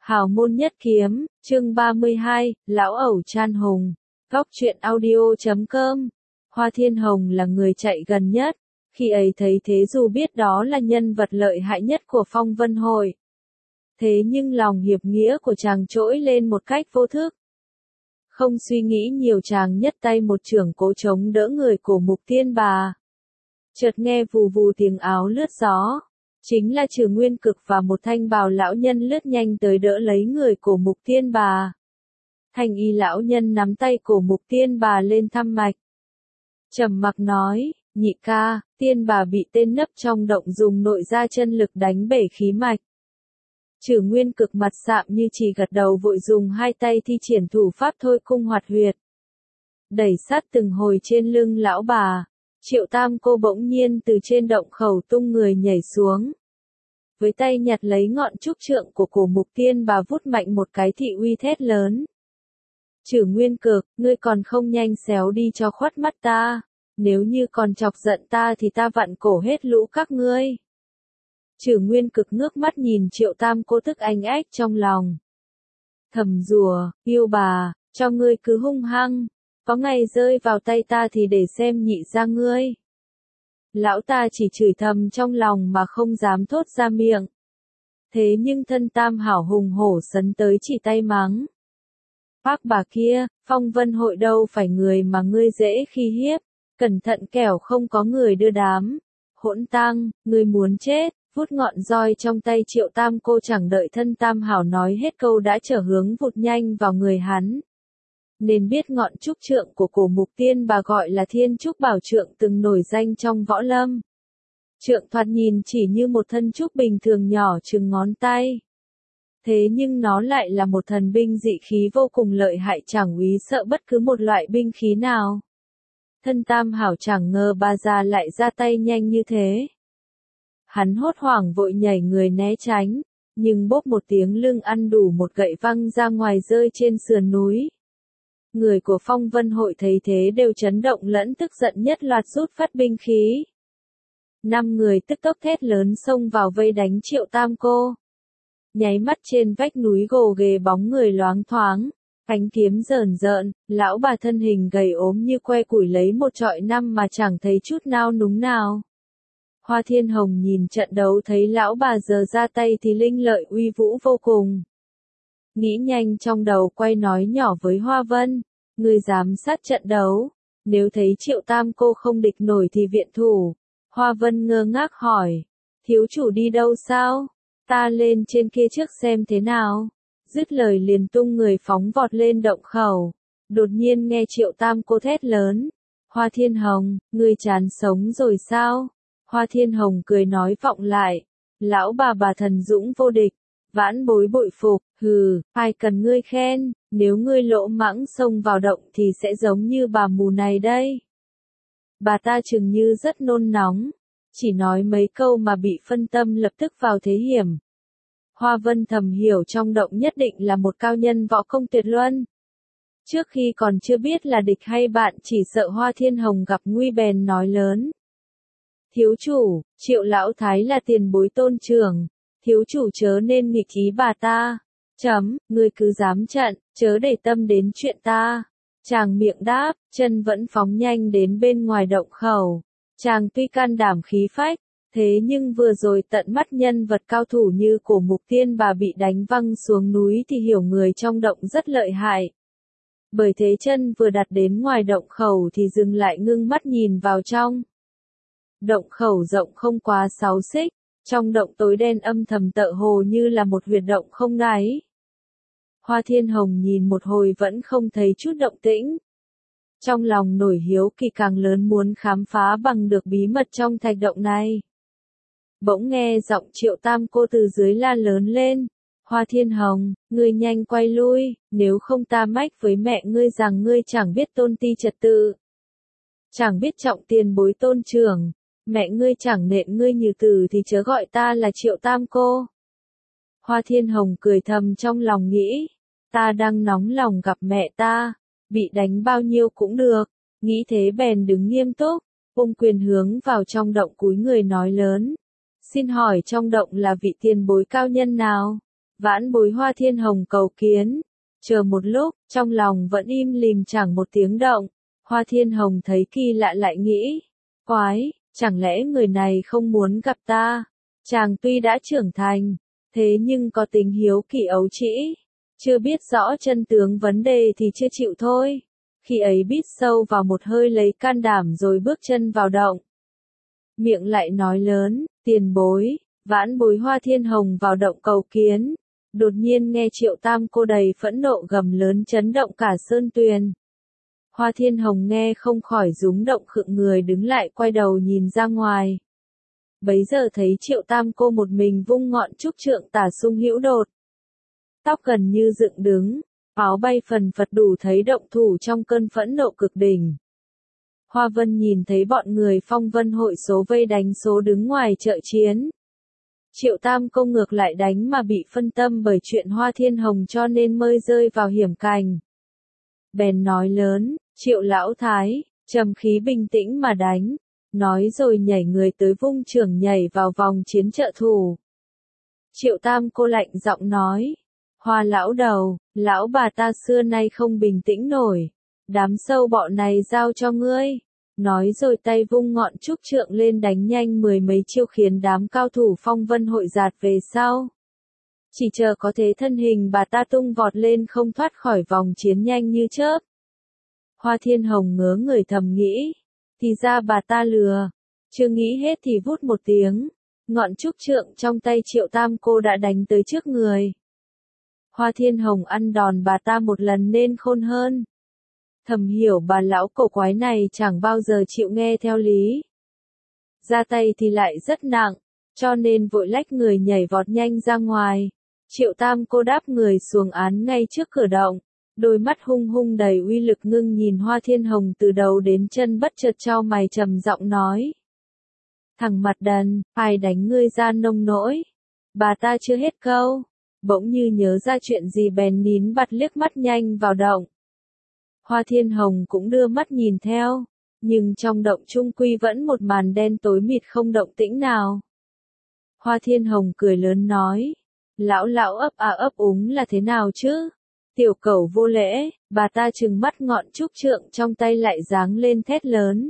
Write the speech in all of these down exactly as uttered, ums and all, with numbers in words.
Hào môn nhất kiếm, chương ba mươi hai, Lão ẩu Chan Hùng, góc truyện audio chấm com. Hoa Thiên Hồng là người chạy gần nhất, khi ấy thấy thế dù biết đó là nhân vật lợi hại nhất của Phong Vân Hội. Thế nhưng lòng hiệp nghĩa của chàng trỗi lên một cách vô thức. Không suy nghĩ nhiều chàng nhất tay một chưởng cố chống đỡ người của Mục Tiên Bà. Chợt nghe vù vù tiếng áo lướt gió. Chính là Trừ Nguyên Cực và một thanh bào lão nhân lướt nhanh tới đỡ lấy người của Mục Tiên Bà. Thanh y lão nhân nắm tay của Mục Tiên Bà lên thăm mạch. Trầm mặc nói, nhị ca, Tiên Bà bị tên nấp trong động dùng nội gia chân lực đánh bể khí mạch. Trừ Nguyên Cực mặt sạm như chỉ gật đầu vội dùng hai tay thi triển thủ pháp thôi cung hoạt huyệt. Đẩy sát từng hồi trên lưng lão bà. Triệu Tam cô bỗng nhiên từ trên động khẩu tung người nhảy xuống. Với tay nhặt lấy ngọn trúc trượng của cổ Mục Tiên Bà vút mạnh một cái thị uy thét lớn. Trừ Nguyên Cực, ngươi còn không nhanh xéo đi cho khuất mắt ta. Nếu như còn chọc giận ta thì ta vặn cổ hết lũ các ngươi. Trừ Nguyên Cực ngước mắt nhìn Triệu Tam cô tức anh ách trong lòng. Thầm rùa, yêu bà, cho ngươi cứ hung hăng. Có ngày rơi vào tay ta thì để xem nhị ra ngươi. Lão ta chỉ chửi thầm trong lòng mà không dám thốt ra miệng. Thế nhưng thân Tam hảo hùng hổ sấn tới chỉ tay mắng. Bác bà kia, Phong Vân Hội đâu phải người mà ngươi dễ khi hiếp. Cẩn thận kẻo không có người đưa đám. Hỗn tang, ngươi muốn chết. Vút ngọn roi trong tay Triệu Tam cô chẳng đợi thân Tam hảo nói hết câu đã trở hướng vụt nhanh vào người hắn. Nên biết ngọn trúc trượng của cổ Mục Tiên Bà gọi là Thiên Trúc Bảo Trượng từng nổi danh trong võ lâm. Trượng thoạt nhìn chỉ như một thân trúc bình thường nhỏ chừng ngón tay. Thế nhưng nó lại là một thần binh dị khí vô cùng lợi hại chẳng úy sợ bất cứ một loại binh khí nào. Thân Tam hảo chẳng ngờ bà già lại ra tay nhanh như thế. Hắn hốt hoảng vội nhảy người né tránh, nhưng bốp một tiếng lưng ăn đủ một gậy văng ra ngoài rơi trên sườn núi. Người của Phong Vân Hội thấy thế đều chấn động lẫn tức giận nhất loạt rút phát binh khí. Năm người tức tốc thét lớn xông vào vây đánh Triệu Tam cô. Nháy mắt trên vách núi gồ ghề bóng người loáng thoáng, ánh kiếm rờn rợn, lão bà thân hình gầy ốm như que củi lấy một trọi năm mà chẳng thấy chút nao núng nào. Hoa Thiên Hồng nhìn trận đấu thấy lão bà giờ ra tay thì linh lợi uy vũ vô cùng. Nghĩ nhanh trong đầu quay nói nhỏ với Hoa Vân, ngươi dám sát trận đấu, nếu thấy Triệu Tam cô không địch nổi thì viện thủ. Hoa Vân ngơ ngác hỏi, thiếu chủ đi đâu sao? Ta lên trên kia trước xem thế nào. Dứt lời liền tung người phóng vọt lên động khẩu. Đột nhiên nghe Triệu Tam cô thét lớn, Hoa Thiên Hồng, ngươi chán sống rồi sao? Hoa Thiên Hồng cười nói vọng lại, lão bà bà thần dũng vô địch. Vãn bối bội phục, hừ, ai cần ngươi khen, nếu ngươi lỗ mãng xông vào động thì sẽ giống như bà mù này đây. Bà ta chừng như rất nôn nóng, chỉ nói mấy câu mà bị phân tâm lập tức vào thế hiểm. Hoa Vân thầm hiểu trong động nhất định là một cao nhân võ công tuyệt luân. Trước khi còn chưa biết là địch hay bạn chỉ sợ Hoa Thiên Hồng gặp nguy bèn nói lớn. Thiếu chủ, Triệu lão thái là tiền bối tôn trưởng. Thiếu chủ chớ nên nghịch ý bà ta. Chấm, ngươi cứ dám trận, chớ để tâm đến chuyện ta. Chàng miệng đáp, chân vẫn phóng nhanh đến bên ngoài động khẩu. Chàng tuy can đảm khí phách, thế nhưng vừa rồi tận mắt nhân vật cao thủ như cổ Mục Tiên Bà bị đánh văng xuống núi thì hiểu người trong động rất lợi hại. Bởi thế chân vừa đặt đến ngoài động khẩu thì dừng lại ngưng mắt nhìn vào trong. Động khẩu rộng không quá sáu xích. Trong động tối đen âm thầm tựa hồ như là một huyệt động không đáy. Hoa Thiên Hồng nhìn một hồi vẫn không thấy chút động tĩnh. Trong lòng nổi hiếu kỳ càng lớn muốn khám phá bằng được bí mật trong thạch động này. Bỗng nghe giọng Triệu Tam cô từ dưới la lớn lên. Hoa Thiên Hồng, ngươi nhanh quay lui, nếu không ta mách với mẹ ngươi rằng ngươi chẳng biết tôn ti trật tự. Chẳng biết trọng tiền bối tôn trưởng. Mẹ ngươi chẳng nện ngươi như từ thì chớ gọi ta là Triệu Tam cô. Hoa Thiên Hồng cười thầm trong lòng nghĩ, ta đang nóng lòng gặp mẹ ta, bị đánh bao nhiêu cũng được, nghĩ thế bèn đứng nghiêm túc, ôm quyền hướng vào trong động cúi người nói lớn. Xin hỏi trong động là vị tiền bối cao nhân nào? Vãn bối Hoa Thiên Hồng cầu kiến. Chờ một lúc, trong lòng vẫn im lìm chẳng một tiếng động. Hoa Thiên Hồng thấy kỳ lạ lại nghĩ. Quái, chẳng lẽ người này không muốn gặp ta? Chàng tuy đã trưởng thành, thế nhưng có tính hiếu kỳ ấu trĩ. Chưa biết rõ chân tướng vấn đề thì chưa chịu thôi. Khi ấy biết sâu vào một hơi lấy can đảm rồi bước chân vào động. Miệng lại nói lớn, tiền bối, vãn bối Hoa Thiên Hồng vào động cầu kiến. Đột nhiên nghe Triệu Tam cô đầy phẫn nộ gầm lớn chấn động cả sơn tuyền. Hoa Thiên Hồng nghe không khỏi rúng động khựng người đứng lại quay đầu nhìn ra ngoài. Bấy giờ thấy Triệu Tam cô một mình vung ngọn trúc trượng tả sung hữu đột. Tóc gần như dựng đứng, áo bay phần phật đủ thấy động thủ trong cơn phẫn nộ cực đỉnh. Hoa Vân nhìn thấy bọn người Phong Vân hội số vây đánh số đứng ngoài chợ chiến. Triệu Tam công ngược lại đánh mà bị phân tâm bởi chuyện Hoa Thiên Hồng cho nên mới rơi vào hiểm cảnh. Bèn nói lớn, Triệu lão thái, trầm khí bình tĩnh mà đánh. Nói rồi nhảy người tới vung chưởng nhảy vào vòng chiến trợ thủ. Triệu Tam cô lạnh giọng nói. Hoa lão đầu, lão bà ta xưa nay không bình tĩnh nổi. Đám sâu bọ này giao cho ngươi. Nói rồi tay vung ngọn trúc trượng lên đánh nhanh mười mấy chiêu khiến đám cao thủ Phong Vân hội dạt về sau. Chỉ chờ có thế thân hình bà ta tung vọt lên không thoát khỏi vòng chiến nhanh như chớp. Hoa Thiên Hồng ngớ người thầm nghĩ. Thì ra bà ta lừa. Chưa nghĩ hết thì vút một tiếng. Ngọn trúc trượng trong tay Triệu Tam cô đã đánh tới trước người. Hoa Thiên Hồng ăn đòn bà ta một lần nên khôn hơn. Thầm hiểu bà lão cổ quái này chẳng bao giờ chịu nghe theo lý. Ra tay thì lại rất nặng, cho nên vội lách người nhảy vọt nhanh ra ngoài. Triệu Tam cô đáp người xuồng án ngay trước cửa động. Đôi mắt hung hung đầy uy lực ngưng nhìn Hoa Thiên Hồng từ đầu đến chân bất chợt chau mày trầm giọng nói. Thằng mặt đần, ai đánh ngươi ra nông nỗi? Bà ta chưa hết câu. Bỗng như nhớ ra chuyện gì bèn nín bặt liếc mắt nhanh vào động. Hoa Thiên Hồng cũng đưa mắt nhìn theo, nhưng trong động trung quy vẫn một màn đen tối mịt không động tĩnh nào. Hoa Thiên Hồng cười lớn nói, lão lão ấp à ấp úng là thế nào chứ? Tiểu cẩu vô lễ, bà ta trừng mắt ngọn trúc trượng trong tay lại giáng lên thét lớn.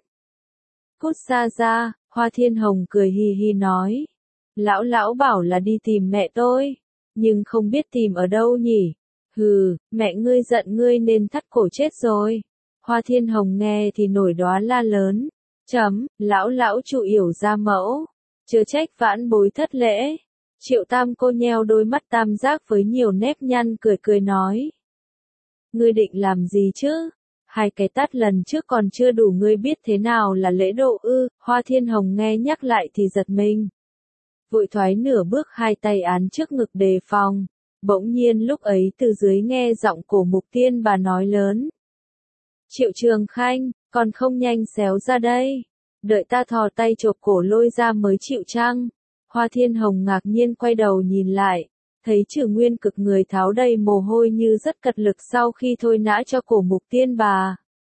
Cút xa ra, Hoa Thiên Hồng cười hì hì nói. Lão lão bảo là đi tìm mẹ tôi, nhưng không biết tìm ở đâu nhỉ? Hừ, mẹ ngươi giận ngươi nên thắt cổ chết rồi. Hoa Thiên Hồng nghe thì nổi đoá la lớn. Chấm, lão lão chủ yểu ra mẫu. Chớ trách vãn bối thất lễ. Triệu Tam cô nheo đôi mắt tam giác với nhiều nếp nhăn cười cười nói. Ngươi định làm gì chứ? Hai cái tát lần trước còn chưa đủ ngươi biết thế nào là lễ độ ư? Hoa Thiên Hồng nghe nhắc lại thì giật mình. Vội thoái nửa bước hai tay án trước ngực đề phòng. Bỗng nhiên lúc ấy từ dưới nghe giọng Cổ Mục Tiên bà nói lớn. Triệu Trường Khanh, còn không nhanh xéo ra đây. Đợi ta thò tay chộp cổ lôi ra mới chịu chăng? Hoa Thiên Hồng ngạc nhiên quay đầu nhìn lại. Thấy Trừ Nguyên Cực người tháo đầy mồ hôi như rất cật lực sau khi thôi nã cho Cổ Mục Tiên bà.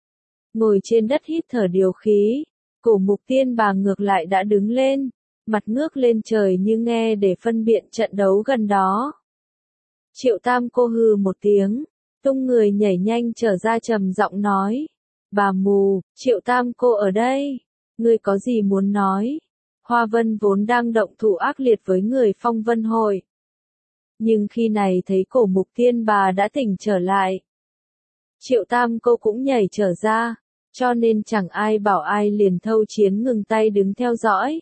Ngồi trên đất hít thở điều khí. Cổ Mục Tiên bà ngược lại đã đứng lên. Mặt ngước lên trời như nghe để phân biện trận đấu gần đó. Triệu Tam cô hừ một tiếng, tung người nhảy nhanh trở ra trầm giọng nói. Bà mù, Triệu Tam cô ở đây, ngươi có gì muốn nói? Hoa Vân vốn đang động thủ ác liệt với người Phong Vân hội. Nhưng khi này thấy Cổ Mục Tiên bà đã tỉnh trở lại. Triệu Tam cô cũng nhảy trở ra, cho nên chẳng ai bảo ai liền thâu chiến ngừng tay đứng theo dõi.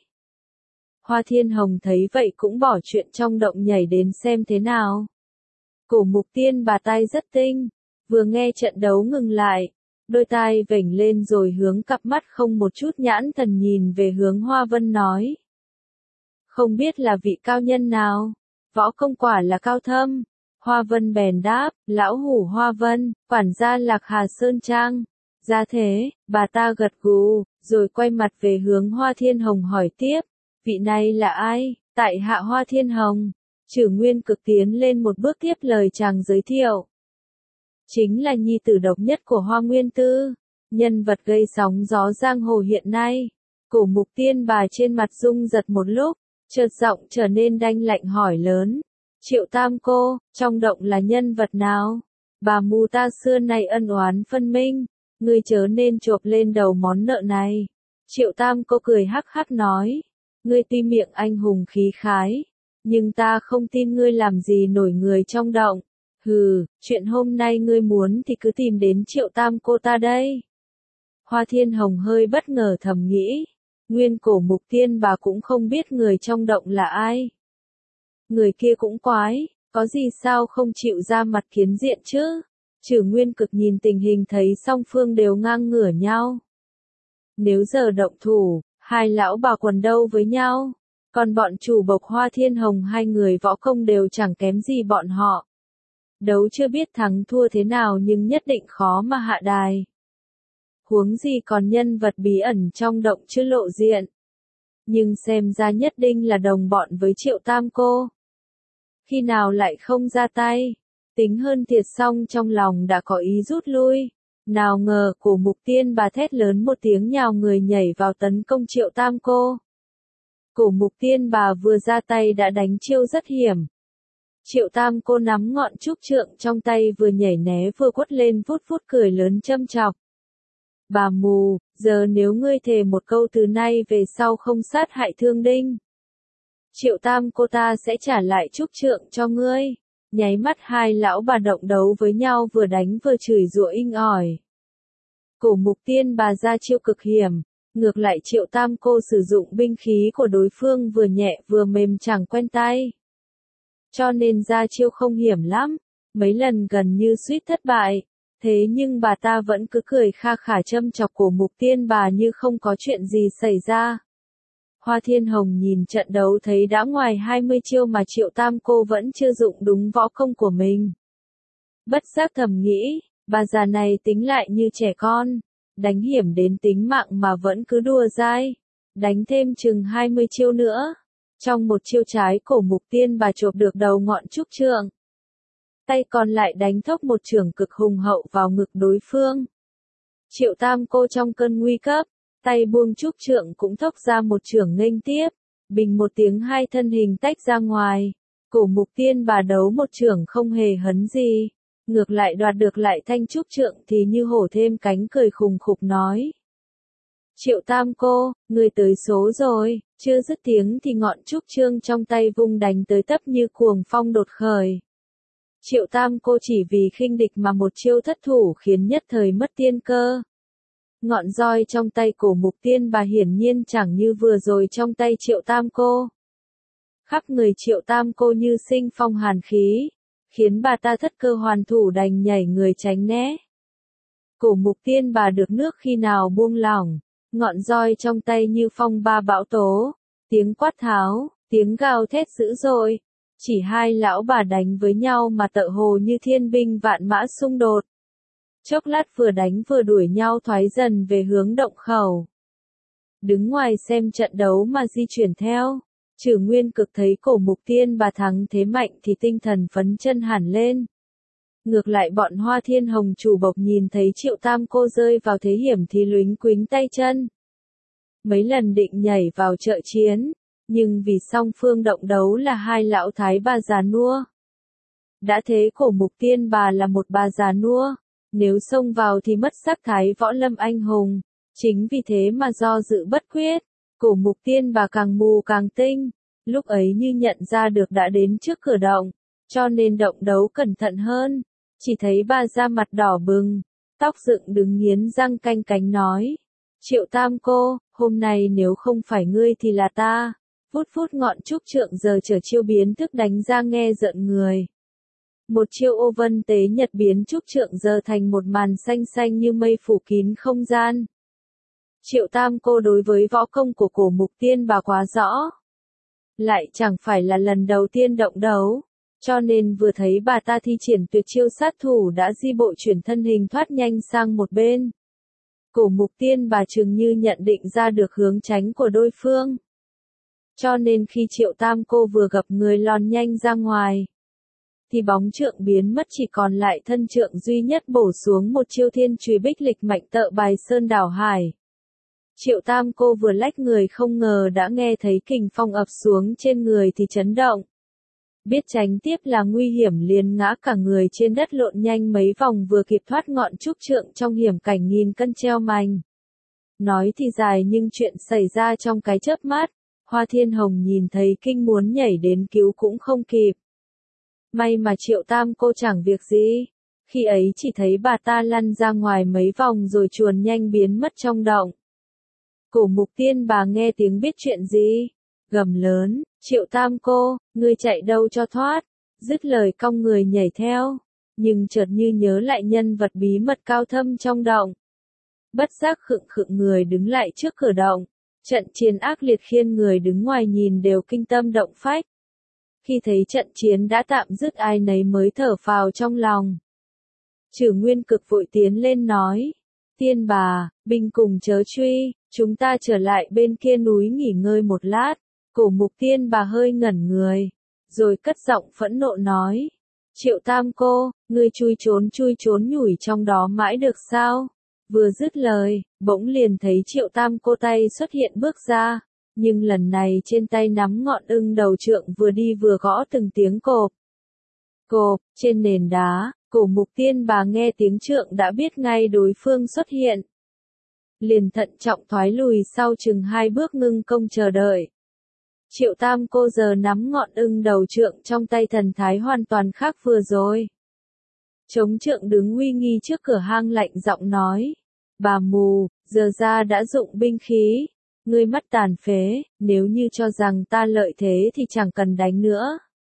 Hoa Thiên Hồng thấy vậy cũng bỏ chuyện trong động nhảy đến xem thế nào. Cổ Mục Tiên bà tai rất tinh, vừa nghe trận đấu ngừng lại, đôi tai vểnh lên rồi hướng cặp mắt không một chút nhãn thần nhìn về hướng Hoa Vân nói. Không biết là vị cao nhân nào, võ công quả là cao thâm. Hoa Vân bèn đáp, lão hủ Hoa Vân, quản gia Lạc Hà Sơn Trang. Ra thế, bà ta gật gù, rồi quay mặt về hướng Hoa Thiên Hồng hỏi tiếp, vị này là ai? Tại hạ Hoa Thiên Hồng. Trừ Nguyên Cực tiến lên một bước tiếp lời chàng giới thiệu. Chính là nhi tử độc nhất của Hoa Nguyên Tư, nhân vật gây sóng gió giang hồ hiện nay. Cổ Mục Tiên bà trên mặt rung giật một lúc, chợt giọng trở nên đanh lạnh hỏi lớn. Triệu Tam cô, trong động là nhân vật nào? Bà mù ta xưa nay ân oán phân minh, ngươi chớ nên chộp lên đầu món nợ này. Triệu Tam cô cười hắc hắc nói, ngươi tuy miệng anh hùng khí khái, nhưng ta không tin ngươi làm gì nổi người trong động. Hừ, chuyện hôm nay ngươi muốn thì cứ tìm đến Triệu Tam cô ta đây. Hoa Thiên Hồng hơi bất ngờ thầm nghĩ, nguyên cổ mục tiên bà cũng không biết người trong động là ai. Người kia cũng quái, có gì sao không chịu ra mặt kiến diện chứ? Trừ Nguyên Cực nhìn tình hình thấy song phương đều ngang ngửa nhau. Nếu giờ động thủ, hai lão bà quần đâu với nhau, còn bọn chủ bộc Hoa Thiên Hồng hai người võ công đều chẳng kém gì bọn họ. Đấu chưa biết thắng thua thế nào nhưng nhất định khó mà hạ đài. Huống gì còn nhân vật bí ẩn trong động chưa lộ diện. Nhưng xem ra nhất định là đồng bọn với Triệu Tam cô. Khi nào lại không ra tay, tính hơn thiệt xong trong lòng đã có ý rút lui. Nào ngờ cổ mục tiên bà thét lớn một tiếng nhào người nhảy vào tấn công Triệu Tam cô. Cổ mục tiên bà vừa ra tay đã đánh chiêu rất hiểm. Triệu Tam cô nắm ngọn trúc trượng trong tay vừa nhảy né vừa quất lên vút vút cười lớn châm chọc. Bà mù, giờ nếu ngươi thề một câu từ nay về sau không sát hại Thương Đinh, Triệu Tam cô ta sẽ trả lại trúc trượng cho ngươi. Nháy mắt hai lão bà động đấu với nhau vừa đánh vừa chửi rủa inh ỏi. Cổ mục tiên bà ra chiêu cực hiểm, ngược lại Triệu Tam cô sử dụng binh khí của đối phương vừa nhẹ vừa mềm chẳng quen tay. Cho nên ra chiêu không hiểm lắm, mấy lần gần như suýt thất bại. Thế nhưng bà ta vẫn cứ cười kha khả châm chọc cổ mục tiên bà như không có chuyện gì xảy ra. Hoa Thiên Hồng nhìn trận đấu thấy đã ngoài hai mươi chiêu mà Triệu Tam cô vẫn chưa dụng đúng võ công của mình. Bất giác thầm nghĩ, bà già này tính lại như trẻ con, đánh hiểm đến tính mạng mà vẫn cứ đùa dai. Đánh thêm chừng hai mươi chiêu nữa. Trong một chiêu trái cổ mục tiên bà chộp được đầu ngọn trúc trượng. Tay còn lại đánh thốc một chưởng cực hùng hậu vào ngực đối phương. Triệu Tam cô trong cơn nguy cấp, tay buông trúc trượng cũng thốc ra một chưởng nghênh tiếp, bình một tiếng hai thân hình tách ra ngoài. Cổ mục tiên bà đấu một chưởng không hề hấn gì, ngược lại đoạt được lại thanh trúc trượng thì như hổ thêm cánh cười khùng khục nói. Triệu Tam cô, người tới số rồi, chưa dứt tiếng thì ngọn trúc trương trong tay vung đánh tới tấp như cuồng phong đột khởi. Triệu Tam cô chỉ vì khinh địch mà một chiêu thất thủ khiến nhất thời mất tiên cơ. Ngọn roi trong tay cổ mục tiên bà hiển nhiên chẳng như vừa rồi trong tay Triệu Tam cô. Khắp người Triệu Tam cô như sinh phong hàn khí, khiến bà ta thất cơ hoàn thủ đành nhảy người tránh né. Cổ mục tiên bà được nước khi nào buông lỏng, ngọn roi trong tay như phong ba bão tố, tiếng quát tháo, tiếng gào thét dữ dội. Chỉ hai lão bà đánh với nhau mà tựa hồ như thiên binh vạn mã xung đột. Chốc lát vừa đánh vừa đuổi nhau thoái dần về hướng động khẩu. Đứng ngoài xem trận đấu mà di chuyển theo, Trừ Nguyên Cực thấy cổ mục tiên bà thắng thế mạnh thì tinh thần phấn chân hẳn lên. Ngược lại bọn Hoa Thiên Hồng chủ bộc nhìn thấy Triệu Tam cô rơi vào thế hiểm thì luính quính tay chân. Mấy lần định nhảy vào trợ chiến, nhưng vì song phương động đấu là hai lão thái bà già nua. Đã thế cổ mục tiên bà là một bà già nua, nếu xông vào thì mất sắc thái võ lâm anh hùng. Chính vì thế mà do dự bất quyết, cổ mục tiên bà càng mù càng tinh, lúc ấy như nhận ra được đã đến trước cửa động, cho nên động đấu cẩn thận hơn. Chỉ thấy bà da mặt đỏ bừng, tóc dựng đứng nghiến răng canh cánh nói. Triệu Tam cô, hôm nay nếu không phải ngươi thì là ta. Vút vút ngọn trúc trượng giờ trở chiêu biến thức đánh ra nghe rợn người. Một chiêu ô vân tế nhật biến trúc trượng giờ thành một màn xanh xanh như mây phủ kín không gian. Triệu Tam cô đối với võ công của cổ mục tiên bà quá rõ. Lại chẳng phải là lần đầu tiên động đấu, cho nên vừa thấy bà ta thi triển tuyệt chiêu sát thủ đã di bộ chuyển thân hình thoát nhanh sang một bên. Cổ mục tiên bà chừng như nhận định ra được hướng tránh của đối phương. Cho nên khi Triệu Tam cô vừa gặp người lòn nhanh ra ngoài, thì bóng trượng biến mất chỉ còn lại thân trượng duy nhất bổ xuống một chiêu thiên chùy bích lịch mạnh tợ bài sơn đảo hải. Triệu Tam cô vừa lách người không ngờ đã nghe thấy kình phong ập xuống trên người thì chấn động. Biết tránh tiếp là nguy hiểm liền ngã cả người trên đất lộn nhanh mấy vòng vừa kịp thoát ngọn trúc trượng trong hiểm cảnh nghìn cân treo mành. Nói thì dài nhưng chuyện xảy ra trong cái chớp mắt, Hoa Thiên Hồng nhìn thấy kinh muốn nhảy đến cứu cũng không kịp. May mà Triệu Tam cô chẳng việc gì, khi ấy chỉ thấy bà ta lăn ra ngoài mấy vòng rồi chuồn nhanh biến mất trong động. Cổ Mục Tiên bà nghe tiếng biết chuyện gì, gầm lớn, Triệu Tam cô, ngươi chạy đâu cho thoát, dứt lời cong người nhảy theo, nhưng chợt như nhớ lại nhân vật bí mật cao thâm trong động. Bất giác khựng khựng người đứng lại trước cửa động, trận chiến ác liệt khiến người đứng ngoài nhìn đều kinh tâm động phách. Khi thấy trận chiến đã tạm dứt ai nấy mới thở phào trong lòng. Trử Nguyên Cực vội tiến lên nói, tiên bà, binh cùng chớ truy, chúng ta trở lại bên kia núi nghỉ ngơi một lát. Cổ Mục Tiên bà hơi ngẩn người, rồi cất giọng phẫn nộ nói, Triệu Tam cô, ngươi chui trốn chui trốn nhủi trong đó mãi được sao? Vừa dứt lời, bỗng liền thấy Triệu Tam cô tay xuất hiện bước ra, nhưng lần này trên tay nắm ngọn ưng đầu trượng vừa đi vừa gõ từng tiếng cộp. Cộp, trên nền đá, Cổ Mục Tiên bà nghe tiếng trượng đã biết ngay đối phương xuất hiện. Liền thận trọng thoái lùi sau chừng hai bước ngưng công chờ đợi. Triệu Tam cô giờ nắm ngọn ưng đầu trượng trong tay thần thái hoàn toàn khác vừa rồi. Chống trượng đứng uy nghi trước cửa hang lạnh giọng nói, bà mù, giờ ra đã dụng binh khí, ngươi mắt tàn phế, nếu như cho rằng ta lợi thế thì chẳng cần đánh nữa.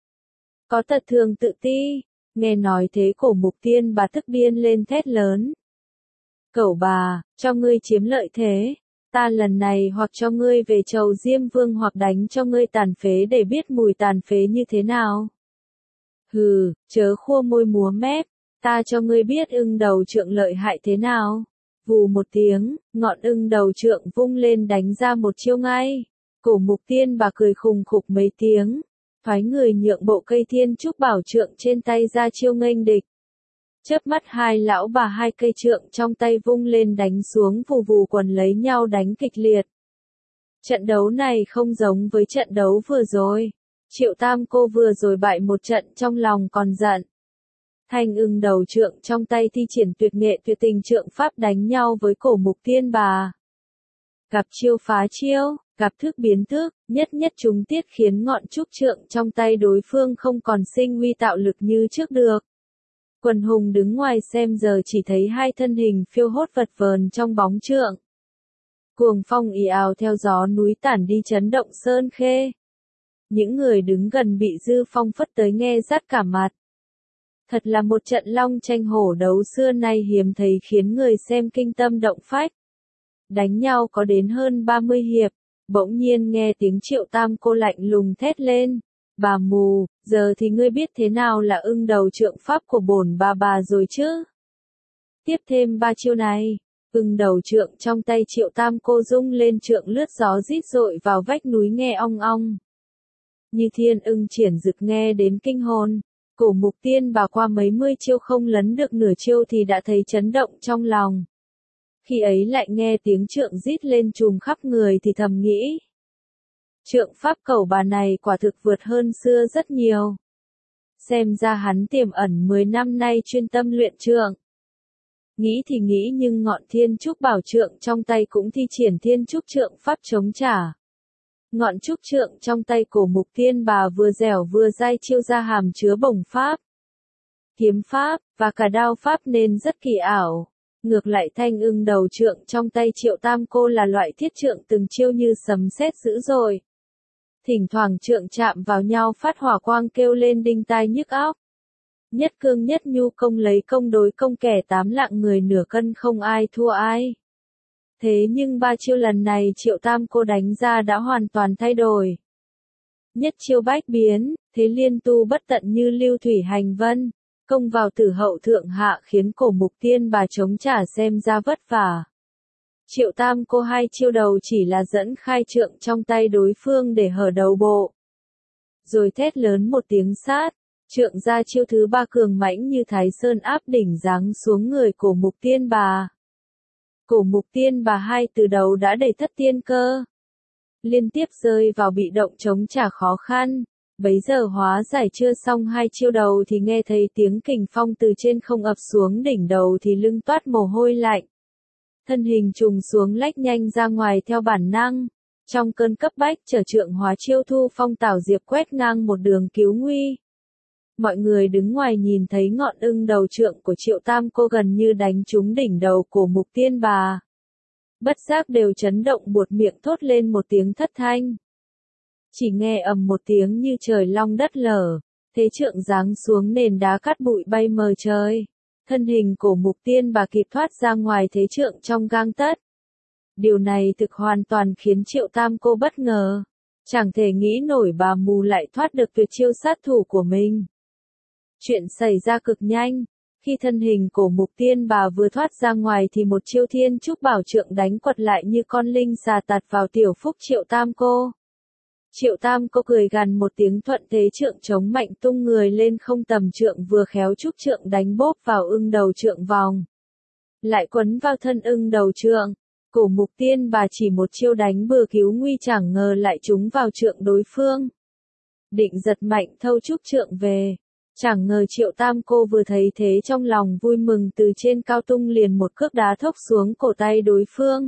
Có tật thường tự ti, nghe nói thế Cổ Mục Tiên bà tức điên lên thét lớn. Cẩu bà, cho ngươi chiếm lợi thế, ta lần này hoặc cho ngươi về chầu Diêm Vương hoặc đánh cho ngươi tàn phế để biết mùi tàn phế như thế nào. Hừ, chớ khua môi múa mép, ta cho ngươi biết ưng đầu trượng lợi hại thế nào. Vù một tiếng, ngọn ưng đầu trượng vung lên đánh ra một chiêu ngay. Cổ Mục Tiên bà cười khùng khục mấy tiếng, phái người nhượng bộ cây thiên trúc bảo trượng trên tay ra chiêu nghênh địch. Chớp mắt hai lão bà hai cây trượng trong tay vung lên đánh xuống vù vù quần lấy nhau đánh kịch liệt. Trận đấu này không giống với trận đấu vừa rồi. Triệu Tam cô vừa rồi bại một trận trong lòng còn giận. Thanh ưng đầu trượng trong tay thi triển tuyệt nghệ tuyệt tình trượng pháp đánh nhau với Cổ Mục Tiên bà. Gặp chiêu phá chiêu, gặp thức biến thức, nhất nhất chúng tiết khiến ngọn trúc trượng trong tay đối phương không còn sinh uy tạo lực như trước được. Quần hùng đứng ngoài xem giờ chỉ thấy hai thân hình phiêu hốt vật vờn trong bóng trượng. Cuồng phong ì ào theo gió núi tản đi chấn động sơn khê. Những người đứng gần bị dư phong phất tới nghe rát cả mặt. Thật là một trận long tranh hổ đấu xưa nay hiếm thấy khiến người xem kinh tâm động phách. Đánh nhau có đến hơn ba mươi hiệp, bỗng nhiên nghe tiếng Triệu Tam cô lạnh lùng thét lên. Bà mù, giờ thì ngươi biết thế nào là ưng đầu trượng pháp của bổn bà bà rồi chứ? Tiếp thêm ba chiêu này, ưng đầu trượng trong tay Triệu Tam cô rung lên trượng lướt gió rít rội vào vách núi nghe ong ong. Như thiên ưng triển rực nghe đến kinh hồn, Cổ Mục Tiên bà qua mấy mươi chiêu không lấn được nửa chiêu thì đã thấy chấn động trong lòng. Khi ấy lại nghe tiếng trượng rít lên trùm khắp người thì thầm nghĩ. Trượng pháp cẩu bà này quả thực vượt hơn xưa rất nhiều. Xem ra hắn tiềm ẩn mười năm nay chuyên tâm luyện trượng. Nghĩ thì nghĩ nhưng ngọn thiên trúc bảo trượng trong tay cũng thi triển thiên trúc trượng pháp chống trả. Ngọn trúc trượng trong tay Cổ Mục Tiên bà vừa dẻo vừa dai chiêu ra hàm chứa bổng pháp, kiếm pháp, và cả đao pháp nên rất kỳ ảo. Ngược lại thanh ưng đầu trượng trong tay Triệu Tam cô là loại thiết trượng từng chiêu như sấm sét dữ dội. Thỉnh thoảng trượng chạm vào nhau phát hỏa quang kêu lên đinh tai nhức óc. Nhất cương nhất nhu công lấy công đối công kẻ tám lạng người nửa cân không ai thua ai. Thế nhưng ba chiêu lần này Triệu Tam cô đánh ra đã hoàn toàn thay đổi. Nhất chiêu bách biến, thế liên tu bất tận như lưu thủy hành vân, công vào tử hậu thượng hạ khiến Cổ Mục Tiên bà chống trả xem ra vất vả. Triệu Tam cô hai chiêu đầu chỉ là dẫn khai trượng trong tay đối phương để hở đầu bộ. Rồi thét lớn một tiếng sát, trượng ra chiêu thứ ba cường mãnh như Thái Sơn áp đỉnh giáng xuống người Cổ Mục Tiên bà. Cổ Mục Tiên bà hai từ đầu đã đầy thất tiên cơ. Liên tiếp rơi vào bị động chống trả khó khăn, Bấy giờ hóa giải chưa xong hai chiêu đầu thì nghe thấy tiếng kình phong từ trên không ập xuống đỉnh đầu thì lưng toát mồ hôi lạnh. Thân hình trùng xuống lách nhanh ra ngoài theo bản năng. Trong cơn cấp bách trở trượng hóa chiêu thu phong tảo diệp quét ngang một đường cứu nguy. Mọi người đứng ngoài nhìn thấy ngọn ưng đầu trượng của Triệu Tam Cô gần như đánh trúng đỉnh đầu của Mục Tiên Bà. Bất giác đều chấn động buột miệng thốt lên một tiếng thất thanh. Chỉ nghe ầm một tiếng như trời long đất lở, thế trượng giáng xuống nền đá cát bụi bay mờ trời. Thân hình của Mục Tiên Bà kịp thoát ra ngoài thế trượng trong gang tấc. Điều này thực hoàn toàn khiến Triệu Tam Cô bất ngờ. Chẳng thể nghĩ nổi bà mù lại thoát được tuyệt chiêu sát thủ của mình. Chuyện xảy ra cực nhanh. Khi thân hình của Mục Tiên Bà vừa thoát ra ngoài thì một chiêu thiên trúc bảo trượng đánh quật lại như con linh xà tạt vào tiểu phúc Triệu Tam Cô. Triệu Tam Cô cười gằn một tiếng thuận thế trượng chống mạnh tung người lên không tầm trượng vừa khéo trúc trượng đánh bốp vào ưng đầu trượng vòng. Lại quấn vào thân ưng đầu trượng. Cổ Mục Tiên Bà chỉ một chiêu đánh bừa cứu nguy chẳng ngờ lại trúng vào trượng đối phương. Định giật mạnh thâu trúc trượng về. Chẳng ngờ Triệu Tam Cô vừa thấy thế trong lòng vui mừng từ trên cao tung liền một cước đá thốc xuống cổ tay đối phương.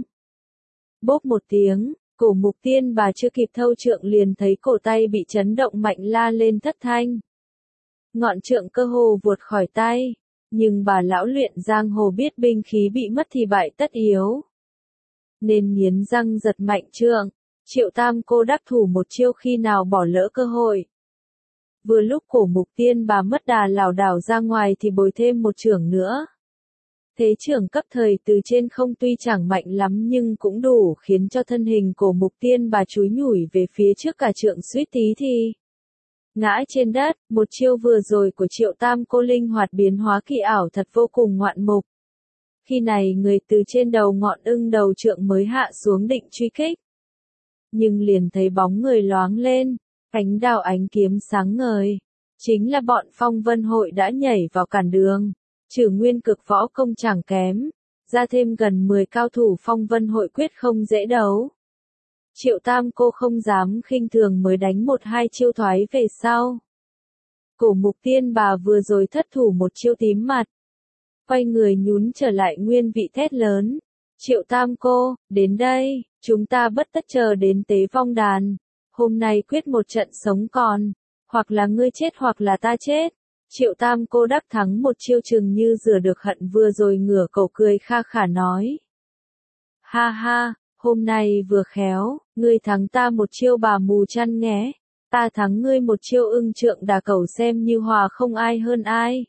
Bốp một tiếng, cổ Mục Tiên Bà chưa kịp thâu trượng liền thấy cổ tay bị chấn động mạnh la lên thất thanh. Ngọn trượng cơ hồ vụt khỏi tay, nhưng bà lão luyện giang hồ biết binh khí bị mất thì bại tất yếu. Nên nghiến răng giật mạnh trượng, Triệu Tam Cô đắc thủ một chiêu khi nào bỏ lỡ cơ hội. Vừa lúc cổ Mục Tiên Bà mất đà lảo đảo ra ngoài thì bồi thêm một chưởng nữa. Thế chưởng cấp thời từ trên không tuy chẳng mạnh lắm nhưng cũng đủ khiến cho thân hình cổ Mục Tiên Bà chúi nhủi về phía trước cả trượng suýt tí thì ngã trên đất. Một chiêu vừa rồi của Triệu Tam Cô linh hoạt biến hóa kỳ ảo thật vô cùng ngoạn mục. Khi này người từ trên đầu ngọn ưng đầu trượng mới hạ xuống định truy kích. Nhưng liền thấy bóng người loáng lên. Ánh đao ánh kiếm sáng ngời, chính là bọn Phong Vân Hội đã nhảy vào cản đường. Trừ Nguyên Cực võ công chẳng kém, ra thêm gần mười cao thủ Phong Vân Hội quyết không dễ đấu. Triệu Tam Cô không dám khinh thường mới đánh một hai chiêu thoái về sau. Cổ Mục Tiên Bà vừa rồi thất thủ một chiêu tím mặt, quay người nhún trở lại nguyên vị thét lớn. Triệu Tam Cô, đến đây, chúng ta bất tất chờ đến tế vong đàn. Hôm nay quyết một trận sống còn, hoặc là ngươi chết hoặc là ta chết. Triệu Tam Cô đắc thắng một chiêu chừng như rửa được hận vừa rồi ngửa cổ cười kha khả nói. Ha ha, hôm nay vừa khéo, ngươi thắng ta một chiêu bà mù chăn nghé, ta thắng ngươi một chiêu ưng trượng đà cẩu xem như hòa không ai hơn ai.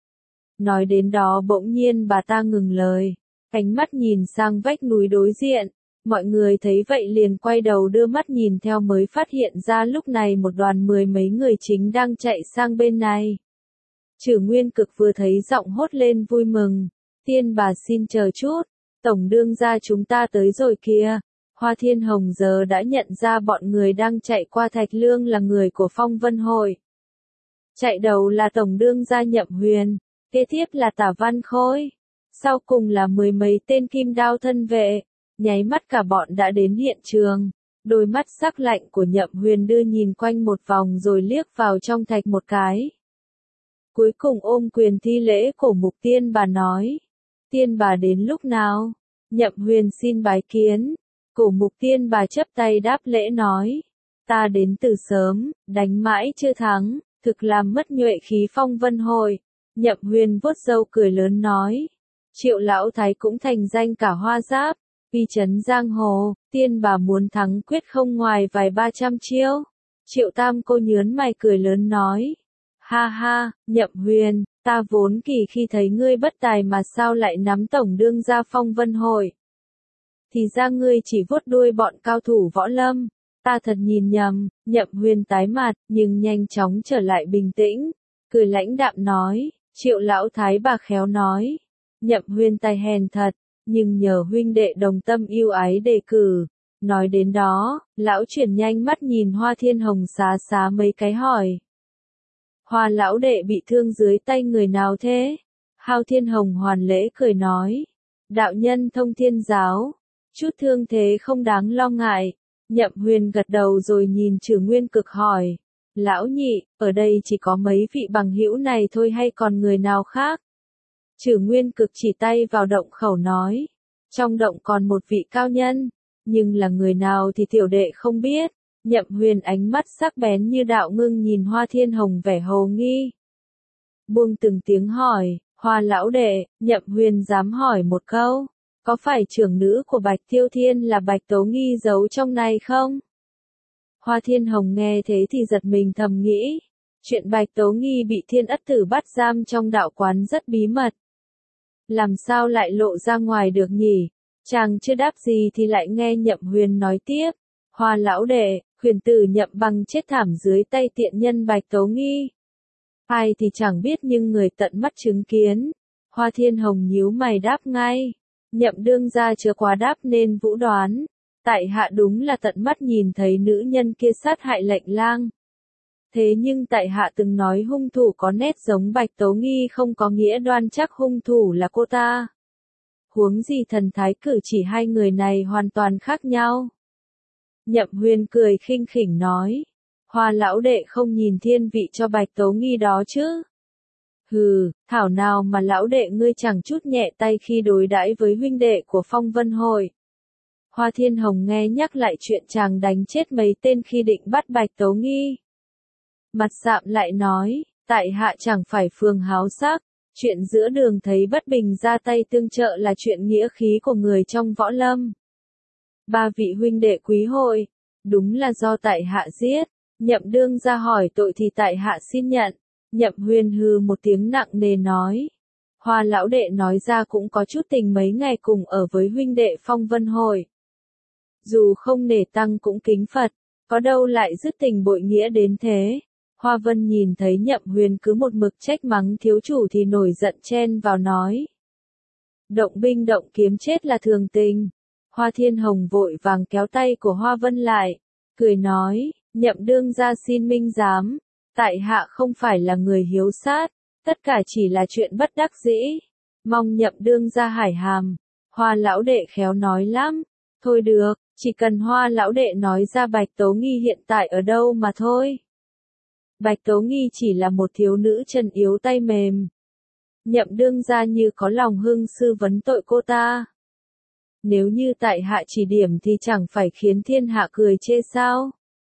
Nói đến đó bỗng nhiên bà ta ngừng lời, ánh mắt nhìn sang vách núi đối diện. Mọi người thấy vậy liền quay đầu đưa mắt nhìn theo mới phát hiện ra lúc này một đoàn mười mấy người chính đang chạy sang bên này. Trừ Nguyên Cực vừa thấy giọng hốt lên vui mừng. Tiên Bà xin chờ chút, tổng đương gia chúng ta tới rồi kìa. Hoa Thiên Hồng giờ đã nhận ra bọn người đang chạy qua Thạch Lương là người của Phong Vân Hội. Chạy đầu là tổng đương gia Nhậm Huyền, kế tiếp là Tả Văn Khôi, sau cùng là mười mấy tên kim đao thân vệ. Nháy mắt cả bọn đã đến hiện trường, đôi mắt sắc lạnh của Nhậm Huyền đưa nhìn quanh một vòng rồi liếc vào trong thạch một cái. Cuối cùng ôm quyền thi lễ cổ Mục Tiên Bà nói, Tiên Bà đến lúc nào? Nhậm Huyền xin bái kiến. Cổ Mục Tiên Bà chấp tay đáp lễ nói, ta đến từ sớm, đánh mãi chưa thắng, thực làm mất nhuệ khí Phong Vân Hội. Nhậm Huyền vuốt râu cười lớn nói, Triệu lão thái cũng thành danh cả Hoa Giáp. Uy chấn giang hồ, Tiên Bà muốn thắng quyết không ngoài vài ba trăm chiêu. Triệu Tam Cô nhớn mày cười lớn nói. Ha ha, Nhậm Huyền, ta vốn kỳ khi thấy ngươi bất tài mà sao lại nắm tổng đương gia Phong Vân Hội. Thì ra ngươi chỉ vuốt đuôi bọn cao thủ võ lâm. Ta thật nhìn nhầm. Nhậm Huyền tái mặt, nhưng nhanh chóng trở lại bình tĩnh. Cười lãnh đạm nói, Triệu lão thái bà khéo nói. Nhậm Huyền tài hèn thật. Nhưng nhờ huynh đệ đồng tâm yêu ái đề cử. Nói đến đó, lão chuyển nhanh mắt nhìn Hoa Thiên Hồng xá xá mấy cái hỏi. Hoa lão đệ bị thương dưới tay người nào thế? Hao Thiên Hồng hoàn lễ cười nói. Đạo nhân Thông Thiên giáo. Chút thương thế không đáng lo ngại. Nhậm Huyền gật đầu rồi nhìn Trừ Nguyên Cực hỏi. Lão nhị, ở đây chỉ có mấy vị bằng hữu này thôi hay còn người nào khác? Trừ Nguyên Cực chỉ tay vào động khẩu nói. Trong động còn một vị cao nhân, nhưng là người nào thì tiểu đệ không biết. Nhậm Huyền ánh mắt sắc bén như đạo ngưng nhìn Hoa Thiên Hồng vẻ hồ nghi. Buông từng tiếng hỏi, Hoa lão đệ, Nhậm Huyền dám hỏi một câu, có phải trưởng nữ của Bạch Tiêu Thiên là Bạch Tố Nghi giấu trong này không? Hoa Thiên Hồng nghe thế thì giật mình thầm nghĩ, chuyện Bạch Tố Nghi bị Thiên Ất Tử bắt giam trong đạo quán rất bí mật. Làm sao lại lộ ra ngoài được nhỉ? Chàng chưa đáp gì thì lại nghe Nhậm Huyền nói tiếp, Hoa lão đệ, huyền tử Nhậm Bằng chết thảm dưới tay tiện nhân Bạch Tố Nghi. Ai thì chẳng biết nhưng người tận mắt chứng kiến. Hoa Thiên Hồng nhíu mày đáp ngay, Nhậm đương gia chưa quá đáp nên vũ đoán. Tại hạ đúng là tận mắt nhìn thấy nữ nhân kia sát hại lệnh lang. Thế nhưng tại hạ từng nói hung thủ có nét giống Bạch Tố Nghi không có nghĩa đoan chắc hung thủ là cô ta. Huống gì thần thái cử chỉ hai người này hoàn toàn khác nhau. Nhậm Huyền cười khinh khỉnh nói, Hoa lão đệ không nhìn thiên vị cho Bạch Tố Nghi đó chứ? Hừ, thảo nào mà lão đệ ngươi chẳng chút nhẹ tay khi đối đãi với huynh đệ của Phong Vân Hội. Hoa Thiên Hồng nghe nhắc lại chuyện chàng đánh chết mấy tên khi định bắt Bạch Tố Nghi. Mặt sạm lại nói, tại hạ chẳng phải phường háo sắc, chuyện giữa đường thấy bất bình ra tay tương trợ là chuyện nghĩa khí của người trong võ lâm. Ba vị huynh đệ quý hội, đúng là do tại hạ giết, Nhậm đương ra hỏi tội thì tại hạ xin nhận. Nhậm Huyền hừ một tiếng nặng nề nói, Hoa lão đệ nói ra cũng có chút tình mấy ngày cùng ở với huynh đệ Phong Vân Hội. Dù không nể tăng cũng kính Phật, có đâu lại dứt tình bội nghĩa đến thế. Hoa Vân nhìn thấy Nhậm Huyền cứ một mực trách mắng thiếu chủ thì nổi giận chen vào nói. Động binh động kiếm chết là thường tình. Hoa Thiên Hồng vội vàng kéo tay của Hoa Vân lại, cười nói, Nhậm đương gia xin minh giám, tại hạ không phải là người hiếu sát, tất cả chỉ là chuyện bất đắc dĩ. Mong Nhậm đương gia hải hàm. Hoa lão đệ khéo nói lắm. Thôi được, chỉ cần Hoa lão đệ nói ra Bạch Tố Nghi hiện tại ở đâu mà thôi. Bạch Tố Nghi chỉ là một thiếu nữ chân yếu tay mềm. Nhậm đương gia như có lòng hưng sư vấn tội cô ta. Nếu như tại hạ chỉ điểm thì chẳng phải khiến thiên hạ cười chê sao?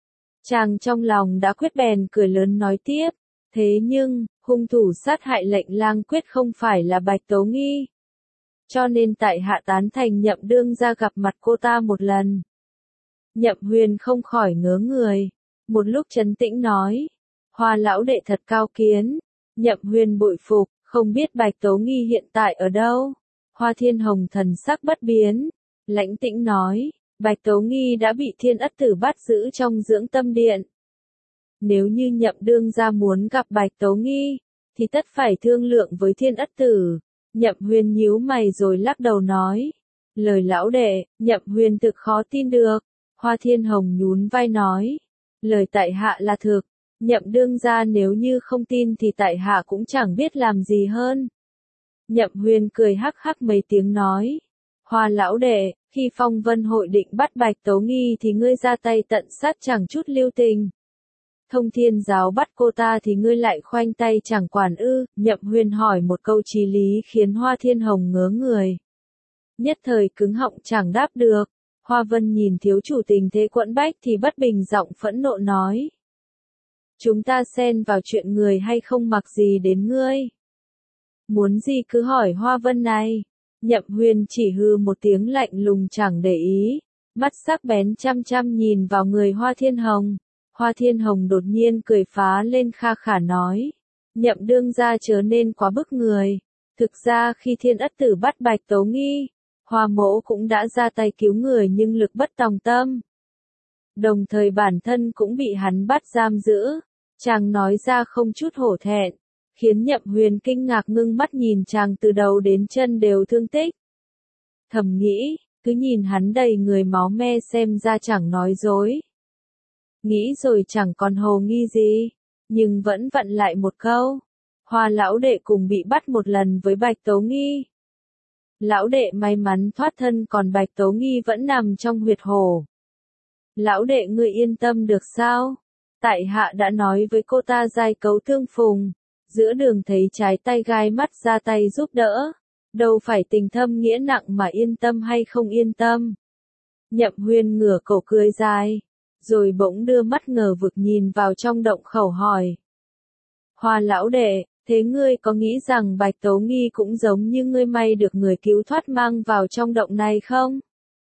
Chàng trong lòng đã quyết bèn cười lớn nói tiếp, thế nhưng, hung thủ sát hại lệnh lang quyết không phải là Bạch Tố Nghi. Cho nên tại hạ tán thành Nhậm đương gia gặp mặt cô ta một lần. Nhậm Huyền không khỏi ngớ người, một lúc trấn tĩnh nói, Hoa lão đệ thật cao kiến. Nhậm Huyền bội phục, không biết Bạch Tố Nghi hiện tại ở đâu. Hoa Thiên Hồng thần sắc bất biến, lãnh tĩnh nói, Bạch Tố Nghi đã bị Thiên Ất Tử bắt giữ trong dưỡng tâm điện. Nếu như Nhậm đương gia muốn gặp Bạch Tố Nghi, thì tất phải thương lượng với Thiên Ất Tử. Nhậm Huyền nhíu mày rồi lắc đầu nói, lời lão đệ, Nhậm Huyền thực khó tin được. Hoa Thiên Hồng nhún vai nói, lời tại hạ là thực, Nhậm đương gia nếu như không tin thì tại hạ cũng chẳng biết làm gì hơn. Nhậm Huyền cười hắc hắc mấy tiếng nói, Hoa lão đệ, khi Phong Vân Hội định bắt Bạch Tố Nghi thì ngươi ra tay tận sát chẳng chút lưu tình. Thông Thiên giáo bắt cô ta thì ngươi lại khoanh tay chẳng quản ư? Nhậm Huyền hỏi một câu chí lý khiến Hoa Thiên Hồng ngớ người. Nhất thời cứng họng chẳng đáp được. Hoa Vân nhìn thiếu chủ tình thế quẫn bách thì bất bình giọng phẫn nộ nói. Chúng ta xen vào chuyện người hay không mặc gì đến ngươi. Muốn gì cứ hỏi Hoa Vân này. Nhậm Huyền chỉ hư một tiếng lạnh lùng chẳng để ý. Mắt sắc bén chăm chăm nhìn vào người Hoa Thiên Hồng. Hoa Thiên Hồng đột nhiên cười phá lên kha khả nói. Nhậm đương gia chớ nên quá bức người. Thực ra khi Thiên Ất Tử bắt Bạch Tố Nghi, Hoa mỗ cũng đã ra tay cứu người nhưng lực bất tòng tâm. Đồng thời bản thân cũng bị hắn bắt giam giữ. Chàng nói ra không chút hổ thẹn, khiến Nhậm Huyền kinh ngạc ngưng mắt nhìn chàng từ đầu đến chân đều thương tích. Thầm nghĩ, cứ nhìn hắn đầy người máu me xem ra chẳng nói dối. Nghĩ rồi chẳng còn hồ nghi gì, nhưng vẫn vặn lại một câu. Hoa lão đệ cùng bị bắt một lần với Bạch Tố Nghi. Lão đệ may mắn thoát thân còn Bạch Tố Nghi vẫn nằm trong huyệt hồ. Lão đệ ngươi yên tâm được sao? Tại hạ đã nói với cô ta giai cấu tương phùng, giữa đường thấy trái tay gai mắt ra tay giúp đỡ, đâu phải tình thâm nghĩa nặng mà yên tâm hay không yên tâm. Nhậm Huyên ngửa cổ cười dài, rồi bỗng đưa mắt ngờ vực nhìn vào trong động khẩu hỏi. Hoa lão đệ, thế ngươi có nghĩ rằng Bạch Tố Nghi cũng giống như ngươi may được người cứu thoát mang vào trong động này không?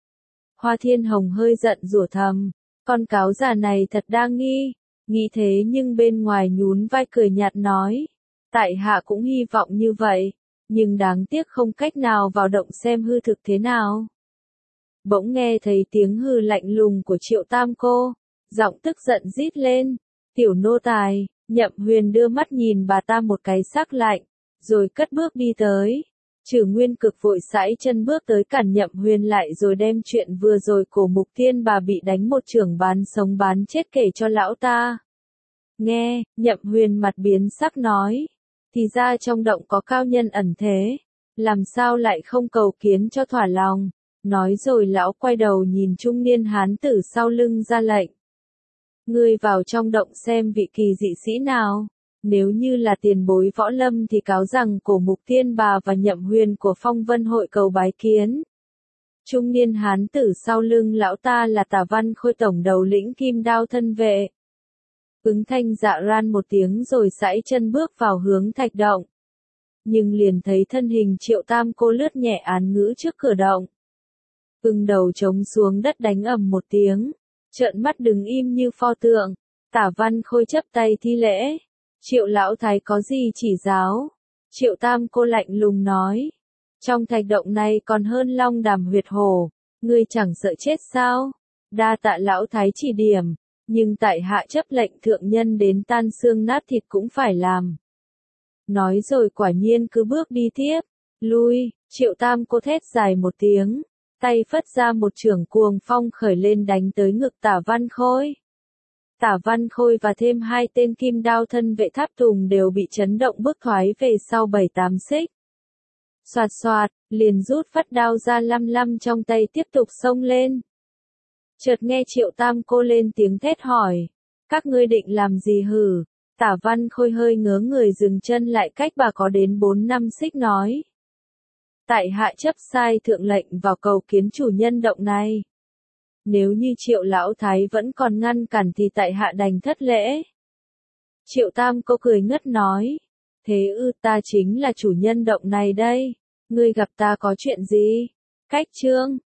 Hoa Thiên Hồng hơi giận rủa thầm, con cáo già này thật đa nghi, nghĩ thế nhưng bên ngoài nhún vai cười nhạt nói, tại hạ cũng hy vọng như vậy, nhưng đáng tiếc không cách nào vào động xem hư thực thế nào. Bỗng nghe thấy tiếng hư lạnh lùng của Triệu Tam Cô, giọng tức giận rít lên, tiểu nô tài. Nhậm Huyền đưa mắt nhìn bà ta một cái sắc lạnh, rồi cất bước đi tới. Trừ Nguyên Cực vội sải chân bước tới cản Nhậm Huyền lại rồi đem chuyện vừa rồi Cổ Mục Tiên bà bị đánh một chưởng bán sống bán chết kể cho lão ta. Nghe, Nhậm Huyền mặt biến sắc nói, thì ra trong động có cao nhân ẩn thế, làm sao lại không cầu kiến cho thỏa lòng. Nói rồi lão quay đầu nhìn trung niên hán tử sau lưng ra lệnh. Ngươi vào trong động xem vị kỳ dị sĩ nào, nếu như là tiền bối võ lâm thì cáo rằng Cổ Mục Tiên bà và Nhậm Huyền của Phong Vân hội cầu bái kiến. Trung niên hán tử sau lưng lão ta là Tả Văn Khôi tổng đầu lĩnh Kim Đao thân vệ. Ứng thanh dạ ran một tiếng rồi sải chân bước vào hướng thạch động. Nhưng liền thấy thân hình Triệu Tam Cô lướt nhẹ án ngữ trước cửa động. Ưng đầu trống xuống đất đánh ầm một tiếng. Trợn mắt đứng im như pho tượng, Tả Văn Khôi chấp tay thi lễ. Triệu lão thái có gì chỉ giáo? Triệu Tam Cô lạnh lùng nói. Trong thạch động này còn hơn long đàm huyệt hồ, ngươi chẳng sợ chết sao? Đa tạ lão thái chỉ điểm, nhưng tại hạ chấp lệnh thượng nhân đến tan xương nát thịt cũng phải làm. Nói rồi quả nhiên cứ bước đi tiếp, lui, Triệu Tam Cô thét dài một tiếng. Tay phất ra một chưởng cuồng phong khởi lên đánh tới ngực Tả Văn Khôi. Tả Văn Khôi và thêm hai tên Kim Đao thân vệ Tháp Tùng đều bị chấn động bước thoái về sau bảy tám xích. Xoạt xoạt, liền rút phất đao ra lăm lăm trong tay tiếp tục xông lên. Chợt nghe Triệu Tam Cô lên tiếng thét hỏi, các ngươi định làm gì hử? Tả Văn Khôi hơi ngớ người dừng chân lại cách bà có đến bốn năm xích nói. Tại hạ chấp sai thượng lệnh vào cầu kiến chủ nhân động này. Nếu như Triệu lão thái vẫn còn ngăn cản thì tại hạ đành thất lễ. Triệu Tam Cô cười ngất nói, thế ư, ta chính là chủ nhân động này đây, ngươi gặp ta có chuyện gì? Cách chương